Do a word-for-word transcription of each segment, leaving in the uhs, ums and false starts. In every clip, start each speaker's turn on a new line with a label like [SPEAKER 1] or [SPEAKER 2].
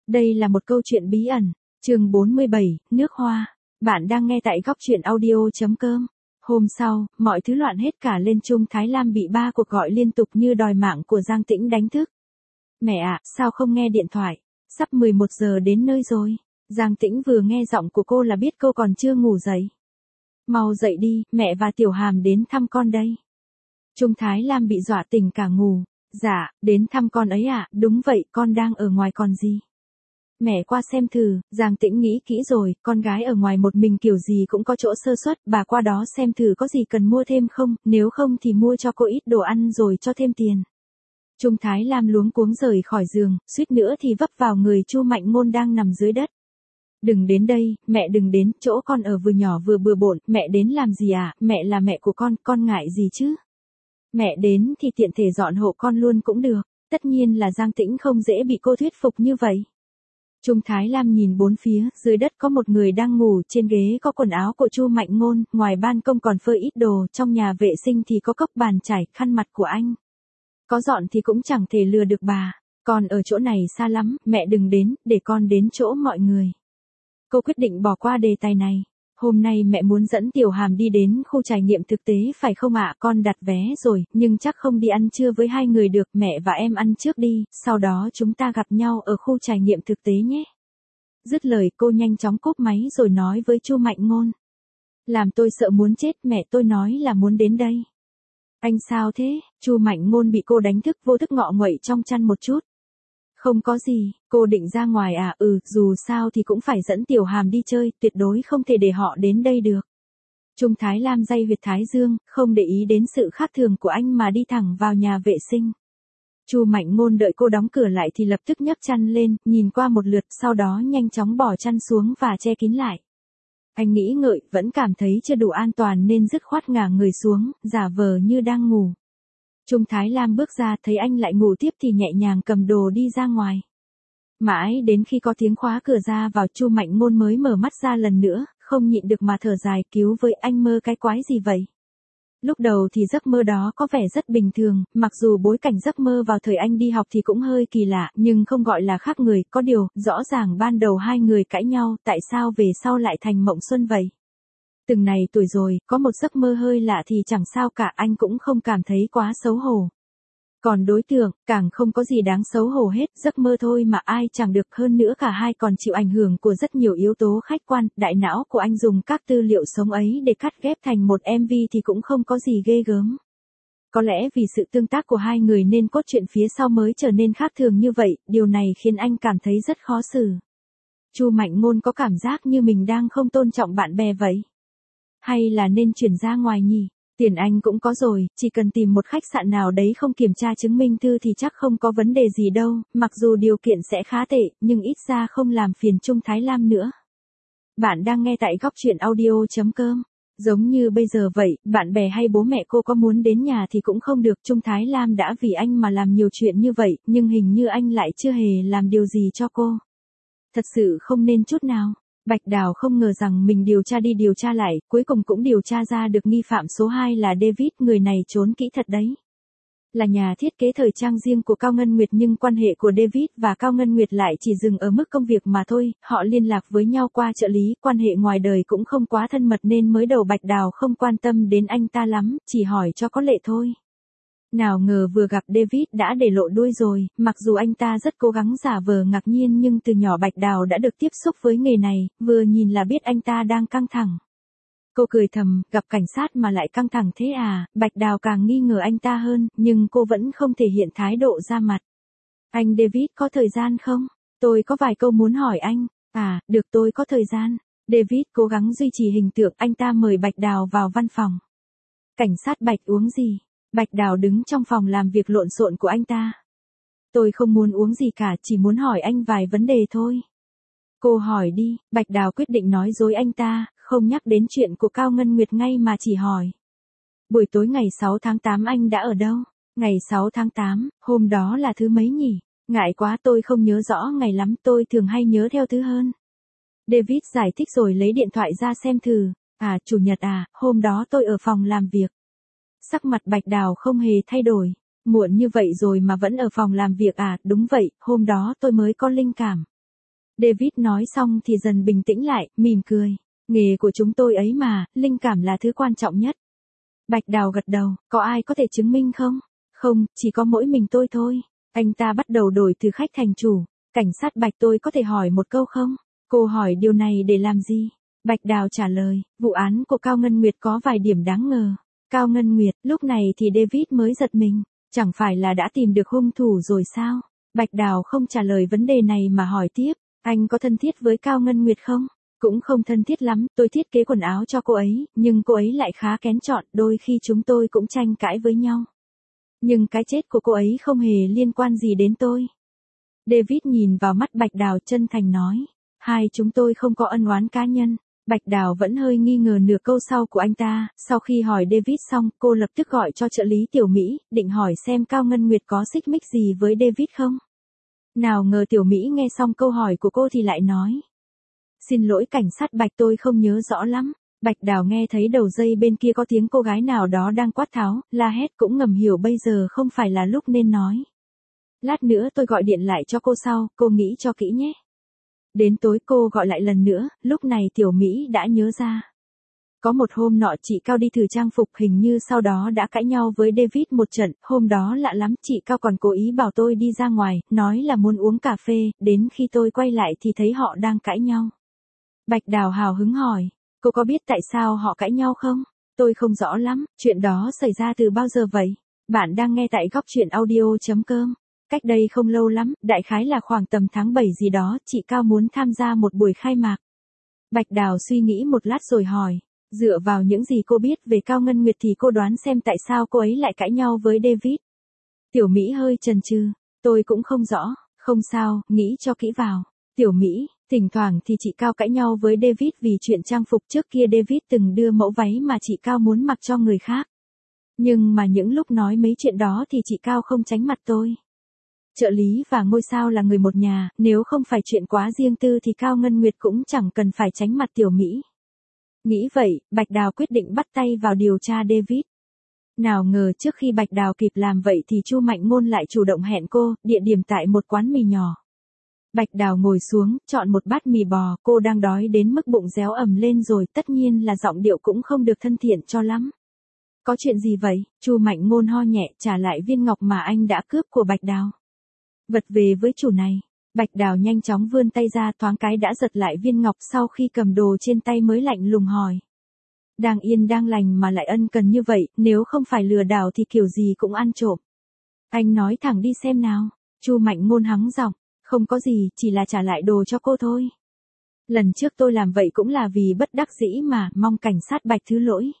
[SPEAKER 1] Đây là một câu chuyện bí ẩn. Chương bốn mươi bảy, nước hoa. Bạn đang nghe tại góc truyện audio chấm com. Hôm sau, mọi thứ loạn hết cả lên. Trung Thái Lam bị ba cuộc gọi liên tục như đòi mạng của Giang Tĩnh đánh thức. Mẹ ạ, sao không nghe điện thoại? Sắp mười một giờ đến nơi rồi. Giang Tĩnh vừa nghe giọng của cô là biết cô còn chưa ngủ dậy. Mau dậy đi, mẹ và Tiểu Hàm đến thăm con đây. Trung Thái Lam bị dọa tỉnh cả ngủ. Dạ, đến thăm con ấy ạ, à? Đúng vậy, con đang ở ngoài còn gì. Mẹ qua xem thử. Giang Tĩnh nghĩ kỹ rồi, con gái ở ngoài một mình kiểu gì cũng có chỗ sơ suất, bà qua đó xem thử có gì cần mua thêm không, nếu không thì mua cho cô ít đồ ăn rồi cho thêm tiền. Trung Thái Lam luống cuống rời khỏi giường, suýt nữa thì vấp vào người Chu Mạnh Ngôn đang nằm dưới đất. Đừng đến đây, mẹ đừng đến, chỗ con ở vừa nhỏ vừa bừa bộn, mẹ đến làm gì à, mẹ là mẹ của con, con ngại gì chứ. Mẹ đến thì tiện thể dọn hộ con luôn cũng được. Tất nhiên là Giang Tĩnh không dễ bị cô thuyết phục như vậy. Trung Thái Lam nhìn bốn phía, dưới đất có một người đang ngủ, trên ghế có quần áo của Chu Mạnh Ngôn, ngoài ban công còn phơi ít đồ, trong nhà vệ sinh thì có cốc bàn chải, khăn mặt của anh. Có dọn thì cũng chẳng thể lừa được bà. Con ở chỗ này xa lắm, mẹ đừng đến, để con đến chỗ mọi người. Cô quyết định bỏ qua đề tài này. Hôm nay mẹ muốn dẫn Tiểu Hàm đi đến khu trải nghiệm thực tế phải không ạ? Con đặt vé rồi, nhưng chắc không đi ăn trưa với hai người được, mẹ và em ăn trước đi, sau đó chúng ta gặp nhau ở khu trải nghiệm thực tế nhé. Dứt lời cô nhanh chóng cúp máy rồi nói với Chu Mạnh Ngôn. Làm tôi sợ muốn chết, mẹ tôi nói là muốn đến đây. Anh sao thế? Chu Mạnh Ngôn bị cô đánh thức vô thức ngọ nguậy trong chăn một chút. Không có gì, cô định ra ngoài à, ừ, dù sao thì cũng phải dẫn Tiểu Hàm đi chơi, tuyệt đối không thể để họ đến đây được. Trung Thái Lam day huyệt thái dương, không để ý đến sự khác thường của anh mà đi thẳng vào nhà vệ sinh. Chu Mạnh Ngôn đợi cô đóng cửa lại thì lập tức nhấc chăn lên, nhìn qua một lượt, sau đó nhanh chóng bỏ chăn xuống và che kín lại. Anh nghĩ ngợi, vẫn cảm thấy chưa đủ an toàn nên dứt khoát ngả người xuống, giả vờ như đang ngủ. Trung Thái Lam bước ra thấy anh lại ngủ tiếp thì nhẹ nhàng cầm đồ đi ra ngoài. Mãi đến khi có tiếng khóa cửa ra vào Chu Mạnh Ngôn mới mở mắt ra lần nữa, không nhịn được mà thở dài, cứu với, anh mơ cái quái gì vậy? Lúc đầu thì giấc mơ đó có vẻ rất bình thường, mặc dù bối cảnh giấc mơ vào thời anh đi học thì cũng hơi kỳ lạ, nhưng không gọi là khác người, có điều, rõ ràng ban đầu hai người cãi nhau, tại sao về sau lại thành mộng xuân vậy? Từng này tuổi rồi, có một giấc mơ hơi lạ thì chẳng sao cả, anh cũng không cảm thấy quá xấu hổ. Còn đối tượng, càng không có gì đáng xấu hổ hết, giấc mơ thôi mà ai chẳng được, hơn nữa cả hai còn chịu ảnh hưởng của rất nhiều yếu tố khách quan, đại não của anh dùng các tư liệu sống ấy để cắt ghép thành một em vê thì cũng không có gì ghê gớm. Có lẽ vì sự tương tác của hai người nên cốt truyện phía sau mới trở nên khác thường như vậy, điều này khiến anh cảm thấy rất khó xử. Chu Mạnh Ngôn có cảm giác như mình đang không tôn trọng bạn bè vậy. Hay là nên chuyển ra ngoài nhỉ? Tiền anh cũng có rồi, chỉ cần tìm một khách sạn nào đấy không kiểm tra chứng minh thư thì chắc không có vấn đề gì đâu, mặc dù điều kiện sẽ khá tệ, nhưng ít ra không làm phiền Trung Thái Lam nữa. Bạn đang nghe tại góc truyện audio chấm com. Giống như bây giờ vậy, bạn bè hay bố mẹ cô có muốn đến nhà thì cũng không được. Trung Thái Lam đã vì anh mà làm nhiều chuyện như vậy, nhưng hình như anh lại chưa hề làm điều gì cho cô. Thật sự không nên chút nào. Bạch Đào không ngờ rằng mình điều tra đi điều tra lại, cuối cùng cũng điều tra ra được nghi phạm số hai là David, người này trốn kỹ thật đấy. Là nhà thiết kế thời trang riêng của Cao Ngân Nguyệt nhưng quan hệ của David và Cao Ngân Nguyệt lại chỉ dừng ở mức công việc mà thôi, họ liên lạc với nhau qua trợ lý, quan hệ ngoài đời cũng không quá thân mật nên mới đầu Bạch Đào không quan tâm đến anh ta lắm, chỉ hỏi cho có lệ thôi. Nào ngờ vừa gặp David đã để lộ đuôi rồi, mặc dù anh ta rất cố gắng giả vờ ngạc nhiên nhưng từ nhỏ Bạch Đào đã được tiếp xúc với nghề này, vừa nhìn là biết anh ta đang căng thẳng. Cô cười thầm, gặp cảnh sát mà lại căng thẳng thế à, Bạch Đào càng nghi ngờ anh ta hơn, nhưng cô vẫn không thể hiện thái độ ra mặt. Anh David có thời gian không? Tôi có vài câu muốn hỏi anh. À, được, tôi có thời gian. David cố gắng duy trì hình tượng, anh ta mời Bạch Đào vào văn phòng. Cảnh sát Bạch uống gì? Bạch Đào đứng trong phòng làm việc lộn xộn của anh ta. Tôi không muốn uống gì cả, chỉ muốn hỏi anh vài vấn đề thôi. Cô hỏi đi, Bạch Đào quyết định nói dối anh ta, không nhắc đến chuyện của Cao Ngân Nguyệt ngay mà chỉ hỏi. Buổi tối ngày sáu tháng tám anh đã ở đâu? Ngày sáu tháng tám, hôm đó là thứ mấy nhỉ? Ngại quá tôi không nhớ rõ ngày lắm, tôi thường hay nhớ theo thứ hơn. David giải thích rồi lấy điện thoại ra xem thử. À, chủ nhật à, hôm đó tôi ở phòng làm việc. Sắc mặt Bạch Đào không hề thay đổi. Muộn như vậy rồi mà vẫn ở phòng làm việc à, đúng vậy, hôm đó tôi mới có linh cảm. David nói xong thì dần bình tĩnh lại, mỉm cười. Nghề của chúng tôi ấy mà, linh cảm là thứ quan trọng nhất. Bạch Đào gật đầu, có ai có thể chứng minh không? Không, chỉ có mỗi mình tôi thôi. Anh ta bắt đầu đổi từ khách thành chủ. Cảnh sát Bạch, tôi có thể hỏi một câu không? Cô hỏi điều này để làm gì? Bạch Đào trả lời, vụ án của Cao Ngân Nguyệt có vài điểm đáng ngờ. Cao Ngân Nguyệt, lúc này thì David mới giật mình. Chẳng phải là đã tìm được hung thủ rồi sao? Bạch Đào không trả lời vấn đề này mà hỏi tiếp, anh có thân thiết với Cao Ngân Nguyệt không? Cũng không thân thiết lắm, tôi thiết kế quần áo cho cô ấy, nhưng cô ấy lại khá kén chọn, đôi khi chúng tôi cũng tranh cãi với nhau. Nhưng cái chết của cô ấy không hề liên quan gì đến tôi. David nhìn vào mắt Bạch Đào chân thành nói, hai chúng tôi không có ân oán cá nhân. Bạch Đào vẫn hơi nghi ngờ nửa câu sau của anh ta, sau khi hỏi David xong, cô lập tức gọi cho trợ lý Tiểu Mỹ, định hỏi xem Cao Ngân Nguyệt có xích mích gì với David không. Nào ngờ Tiểu Mỹ nghe xong câu hỏi của cô thì lại nói, xin lỗi cảnh sát Bạch, tôi không nhớ rõ lắm. Bạch Đào nghe thấy đầu dây bên kia có tiếng cô gái nào đó đang quát tháo, la hét, cũng ngầm hiểu bây giờ không phải là lúc nên nói. Lát nữa tôi gọi điện lại cho cô sau, cô nghĩ cho kỹ nhé. Đến tối cô gọi lại lần nữa, lúc này Tiểu Mỹ đã nhớ ra. Có một hôm nọ chị Cao đi thử trang phục, hình như sau đó đã cãi nhau với David một trận, hôm đó lạ lắm, chị Cao còn cố ý bảo tôi đi ra ngoài, nói là muốn uống cà phê, đến khi tôi quay lại thì thấy họ đang cãi nhau. Bạch Đào hào hứng hỏi, cô có biết tại sao họ cãi nhau không? Tôi không rõ lắm, chuyện đó xảy ra từ bao giờ vậy? Bạn đang nghe tại góc truyện audio chấm com. Cách đây không lâu lắm, đại khái là khoảng tầm tháng bảy gì đó, chị Cao muốn tham gia một buổi khai mạc. Bạch Đào suy nghĩ một lát rồi hỏi, dựa vào những gì cô biết về Cao Ngân Nguyệt thì cô đoán xem tại sao cô ấy lại cãi nhau với David. Tiểu Mỹ hơi chần chừ, tôi cũng không rõ, không sao, nghĩ cho kỹ vào. Tiểu Mỹ, thỉnh thoảng thì chị Cao cãi nhau với David vì chuyện trang phục, trước kia David từng đưa mẫu váy mà chị Cao muốn mặc cho người khác. Nhưng mà những lúc nói mấy chuyện đó thì chị Cao không tránh mặt tôi. Trợ lý và ngôi sao là người một nhà, nếu không phải chuyện quá riêng tư thì Cao Ngân Nguyệt cũng chẳng cần phải tránh mặt Tiểu Mỹ. Nghĩ vậy, Bạch Đào quyết định bắt tay vào điều tra David. Nào ngờ trước khi Bạch Đào kịp làm vậy thì Chu Mạnh Ngôn lại chủ động hẹn cô, địa điểm tại một quán mì nhỏ. Bạch Đào ngồi xuống, chọn một bát mì bò, cô đang đói đến mức bụng réo ầm lên rồi, tất nhiên là giọng điệu cũng không được thân thiện cho lắm. Có chuyện gì vậy? Chu Mạnh Ngôn ho nhẹ, trả lại viên ngọc mà anh đã cướp của Bạch Đào. Vật về với chủ này. Bạch Đào nhanh chóng vươn tay ra, thoáng cái đã giật lại viên ngọc, sau khi cầm đồ trên tay mới lạnh lùng hỏi. Đang yên đang lành mà lại ân cần như vậy, nếu không phải lừa đảo thì kiểu gì cũng ăn trộm. Anh nói thẳng đi xem nào. Chu Mạnh Ngôn hắng giọng, không có gì, chỉ là trả lại đồ cho cô thôi. Lần trước tôi làm vậy cũng là vì bất đắc dĩ mà, mong cảnh sát Bạch thứ lỗi.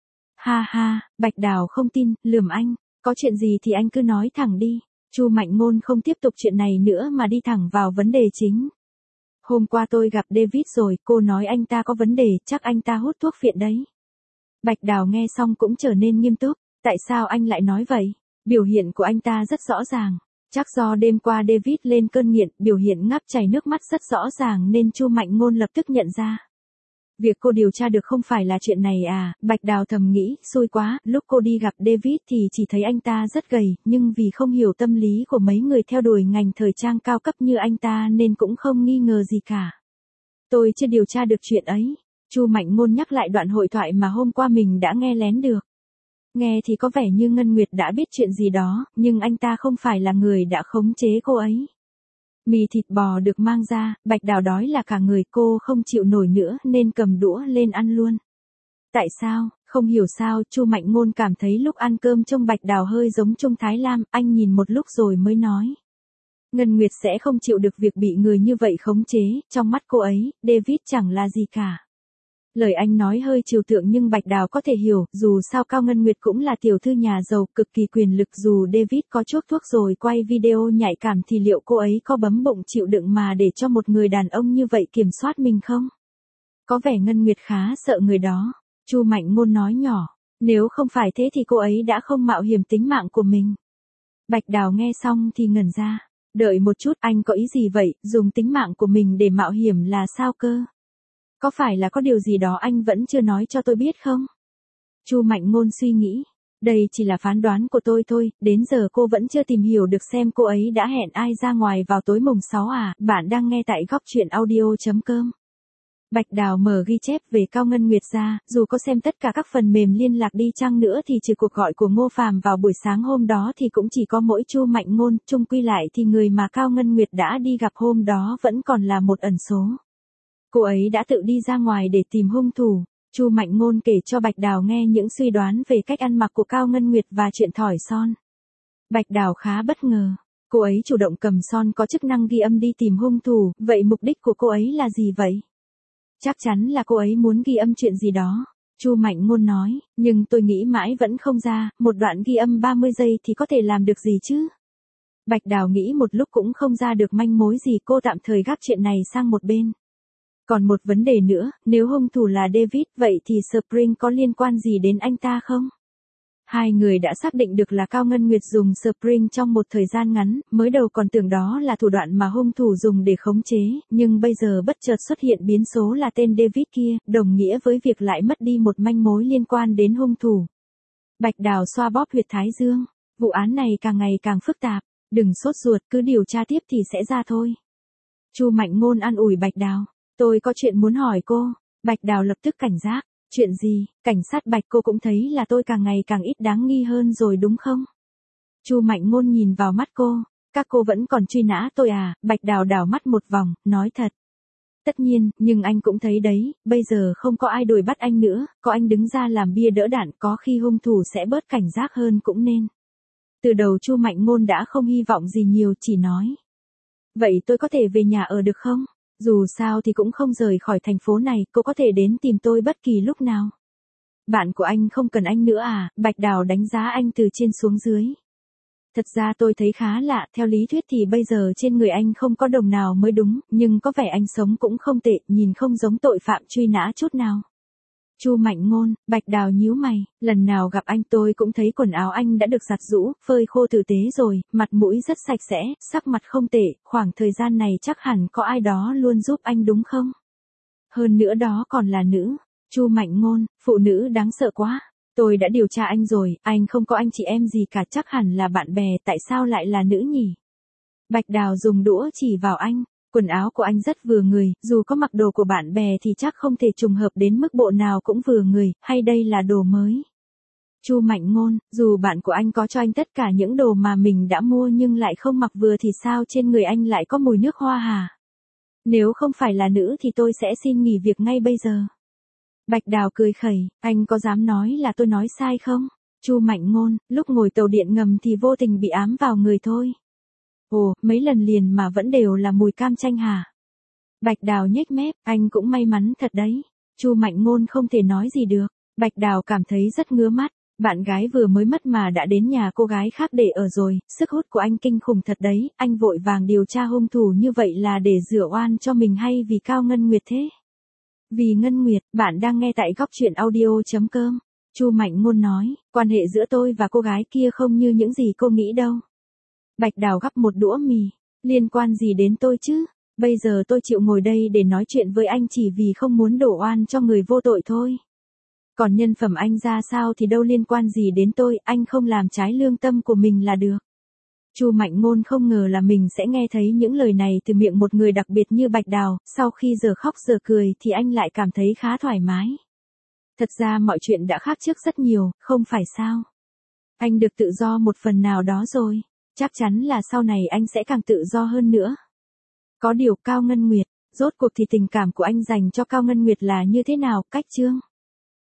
[SPEAKER 1] Ha ha, Bạch Đào không tin, lườm anh, có chuyện gì thì anh cứ nói thẳng đi. Chu Mạnh Ngôn không tiếp tục chuyện này nữa mà đi thẳng vào vấn đề chính. Hôm qua tôi gặp David rồi, cô nói anh ta có vấn đề, chắc anh ta hút thuốc phiện đấy. Bạch Đào nghe xong cũng trở nên nghiêm túc, tại sao anh lại nói vậy? Biểu hiện của anh ta rất rõ ràng. Chắc do đêm qua David lên cơn nghiện, biểu hiện ngáp chảy nước mắt rất rõ ràng nên Chu Mạnh Ngôn lập tức nhận ra. Việc cô điều tra được không phải là chuyện này à, Bạch Đào thầm nghĩ, xui quá, lúc cô đi gặp David thì chỉ thấy anh ta rất gầy, nhưng vì không hiểu tâm lý của mấy người theo đuổi ngành thời trang cao cấp như anh ta nên cũng không nghi ngờ gì cả. Tôi chưa điều tra được chuyện ấy. Chu Mạnh Ngôn nhắc lại đoạn hội thoại mà hôm qua mình đã nghe lén được. Nghe thì có vẻ như Ngân Nguyệt đã biết chuyện gì đó, nhưng anh ta không phải là người đã khống chế cô ấy. Mì thịt bò được mang ra, Bạch Đào đói là cả người, cô không chịu nổi nữa nên cầm đũa lên ăn luôn. Tại sao? Không hiểu sao, Chu Mạnh Ngôn cảm thấy lúc ăn cơm trông Bạch Đào hơi giống Trung Thái Lam, anh nhìn một lúc rồi mới nói. Ngân Nguyệt sẽ không chịu được việc bị người như vậy khống chế, trong mắt cô ấy, David chẳng là gì cả. Lời anh nói hơi trừu tượng nhưng Bạch Đào có thể hiểu, dù sao Cao Ngân Nguyệt cũng là tiểu thư nhà giàu, cực kỳ quyền lực, dù David có chuốc thuốc rồi quay video nhạy cảm thì liệu cô ấy có bấm bụng chịu đựng mà để cho một người đàn ông như vậy kiểm soát mình không? Có vẻ Ngân Nguyệt khá sợ người đó. Chu Mạnh Ngôn nói nhỏ, nếu không phải thế thì cô ấy đã không mạo hiểm tính mạng của mình. Bạch Đào nghe xong thì ngẩn ra, đợi một chút, anh có ý gì vậy, dùng tính mạng của mình để mạo hiểm là sao cơ? Có phải là có điều gì đó anh vẫn chưa nói cho tôi biết không? Chu Mạnh Ngôn suy nghĩ. Đây chỉ là phán đoán của tôi thôi, đến giờ cô vẫn chưa tìm hiểu được xem cô ấy đã hẹn ai ra ngoài vào tối mùng sáu à, bạn đang nghe tại góc truyện audio.com. Bạch Đào mở ghi chép về Cao Ngân Nguyệt ra, dù có xem tất cả các phần mềm liên lạc đi chăng nữa thì trừ cuộc gọi của Ngô Phàm vào buổi sáng hôm đó thì cũng chỉ có mỗi Chu Mạnh Ngôn, chung quy lại thì người mà Cao Ngân Nguyệt đã đi gặp hôm đó vẫn còn là một ẩn số. Cô ấy đã tự đi ra ngoài để tìm hung thủ. Chu Mạnh Ngôn kể cho Bạch Đào nghe những suy đoán về cách ăn mặc của Cao Ngân Nguyệt và chuyện thỏi son. Bạch Đào khá bất ngờ. Cô ấy chủ động cầm son có chức năng ghi âm đi tìm hung thủ, vậy mục đích của cô ấy là gì vậy? Chắc chắn là cô ấy muốn ghi âm chuyện gì đó. Chu Mạnh Ngôn nói, nhưng tôi nghĩ mãi vẫn không ra, một đoạn ghi âm ba mươi giây thì có thể làm được gì chứ? Bạch Đào nghĩ một lúc cũng không ra được manh mối gì, cô tạm thời gác chuyện này sang một bên. Còn một vấn đề nữa, nếu hung thủ là David, vậy thì Spring có liên quan gì đến anh ta không? Hai người đã xác định được là Cao Ngân Nguyệt dùng Spring trong một thời gian ngắn, mới đầu còn tưởng đó là thủ đoạn mà hung thủ dùng để khống chế, nhưng bây giờ bất chợt xuất hiện biến số là tên David kia, đồng nghĩa với việc lại mất đi một manh mối liên quan đến hung thủ. Bạch Đào xoa bóp huyệt thái dương, vụ án này càng ngày càng phức tạp, đừng sốt ruột, cứ điều tra tiếp thì sẽ ra thôi. Chu Mạnh Ngôn an ủi Bạch Đào, tôi có chuyện muốn hỏi cô. Bạch Đào lập tức cảnh giác. Chuyện gì? Cảnh sát Bạch, cô cũng thấy là tôi càng ngày càng ít đáng nghi hơn rồi đúng không? Chu Mạnh Ngôn nhìn vào mắt cô, các cô vẫn còn truy nã tôi à? Bạch Đào đảo mắt một vòng, nói thật. Tất nhiên, nhưng anh cũng thấy đấy, bây giờ không có ai đuổi bắt anh nữa, có anh đứng ra làm bia đỡ đạn, có khi hung thủ sẽ bớt cảnh giác hơn cũng nên. Từ đầu Chu Mạnh Ngôn đã không hy vọng gì nhiều, chỉ nói. Vậy tôi có thể về nhà ở được không? Dù sao thì cũng không rời khỏi thành phố này, cô có thể đến tìm tôi bất kỳ lúc nào. Bạn của anh không cần anh nữa à? Bạch Đào đánh giá anh từ trên xuống dưới. Thật ra tôi thấy khá lạ, theo lý thuyết thì bây giờ trên người anh không có đồng nào mới đúng, nhưng có vẻ anh sống cũng không tệ, nhìn không giống tội phạm truy nã chút nào. Chu Mạnh Ngôn, Bạch Đào nhíu mày, lần nào gặp anh tôi cũng thấy quần áo anh đã được giặt rũ, phơi khô tử tế rồi, mặt mũi rất sạch sẽ, sắc mặt không tệ, khoảng thời gian này chắc hẳn có ai đó luôn giúp anh đúng không? Hơn nữa đó còn là nữ. Chu Mạnh Ngôn, phụ nữ đáng sợ quá. Tôi đã điều tra anh rồi, anh không có anh chị em gì cả, chắc hẳn là bạn bè, tại sao lại là nữ nhỉ? Bạch Đào dùng đũa chỉ vào anh. Quần áo của anh rất vừa người, dù có mặc đồ của bạn bè thì chắc không thể trùng hợp đến mức bộ nào cũng vừa người, hay đây là đồ mới? Chu Mạnh Ngôn, dù bạn của anh có cho anh tất cả những đồ mà mình đã mua nhưng lại không mặc vừa thì sao trên người anh lại có mùi nước hoa hả? Nếu không phải là nữ thì tôi sẽ xin nghỉ việc ngay bây giờ. Bạch Đào cười khẩy, anh có dám nói là tôi nói sai không? Chu Mạnh Ngôn, lúc ngồi tàu điện ngầm thì vô tình bị ám vào người thôi. Ồ, mấy lần liền mà vẫn đều là mùi cam chanh hả? Bạch Đào nhếch mép, anh cũng may mắn thật đấy. Chu Mạnh Ngôn không thể nói gì được. Bạch Đào cảm thấy rất ngứa mắt. Bạn gái vừa mới mất mà đã đến nhà cô gái khác để ở rồi, sức hút của anh kinh khủng thật đấy, anh vội vàng điều tra hung thủ như vậy là để rửa oan cho mình hay vì Cao Ngân Nguyệt thế? Vì Ngân Nguyệt, bạn đang nghe tại góc truyện audio.com. Chu Mạnh Ngôn nói, quan hệ giữa tôi và cô gái kia không như những gì cô nghĩ đâu. Bạch Đào gắp một đũa mì, liên quan gì đến tôi chứ? Bây giờ tôi chịu ngồi đây để nói chuyện với anh chỉ vì không muốn đổ oan cho người vô tội thôi. Còn nhân phẩm anh ra sao thì đâu liên quan gì đến tôi, anh không làm trái lương tâm của mình là được. Chu Mạnh Ngôn không ngờ là mình sẽ nghe thấy những lời này từ miệng một người đặc biệt như Bạch Đào, sau khi giờ khóc giờ cười thì anh lại cảm thấy khá thoải mái. Thật ra mọi chuyện đã khác trước rất nhiều, không phải sao? Anh được tự do một phần nào đó rồi, chắc chắn là sau này anh sẽ càng tự do hơn nữa. Có điều Cao Ngân Nguyệt, rốt cuộc thì tình cảm của anh dành cho Cao Ngân Nguyệt là như thế nào, Cách Chương?